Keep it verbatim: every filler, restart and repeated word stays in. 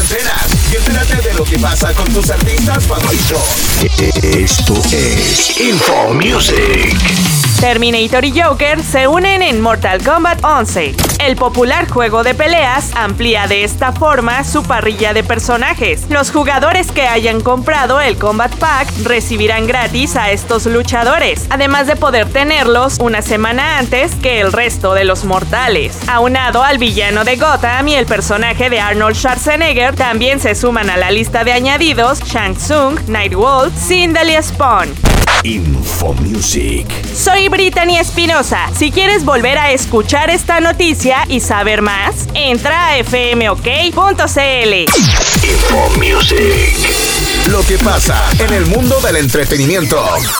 antenas y entérate de lo que pasa con tus artistas favoritos. Esto es Info Music. Terminator y Joker se unen en Mortal Kombat once. El popular juego de peleas amplía de esta forma su parrilla de personajes. Los jugadores que hayan comprado el Combat Pack recibirán gratis a estos luchadores, además de poder tenerlos una semana antes que el resto de los mortales. Aunado al villano de Gotham y el personaje de Arnold Schwarzenegger, también se suman a la lista de añadidos Shang Tsung, Nightwolf, Sindel y Spawn. Info Music. Soy Brittany Espinosa. Si quieres volver a escuchar esta noticia y saber más, entra a f m o k punto c l. Info Music. Lo que pasa en el mundo del entretenimiento.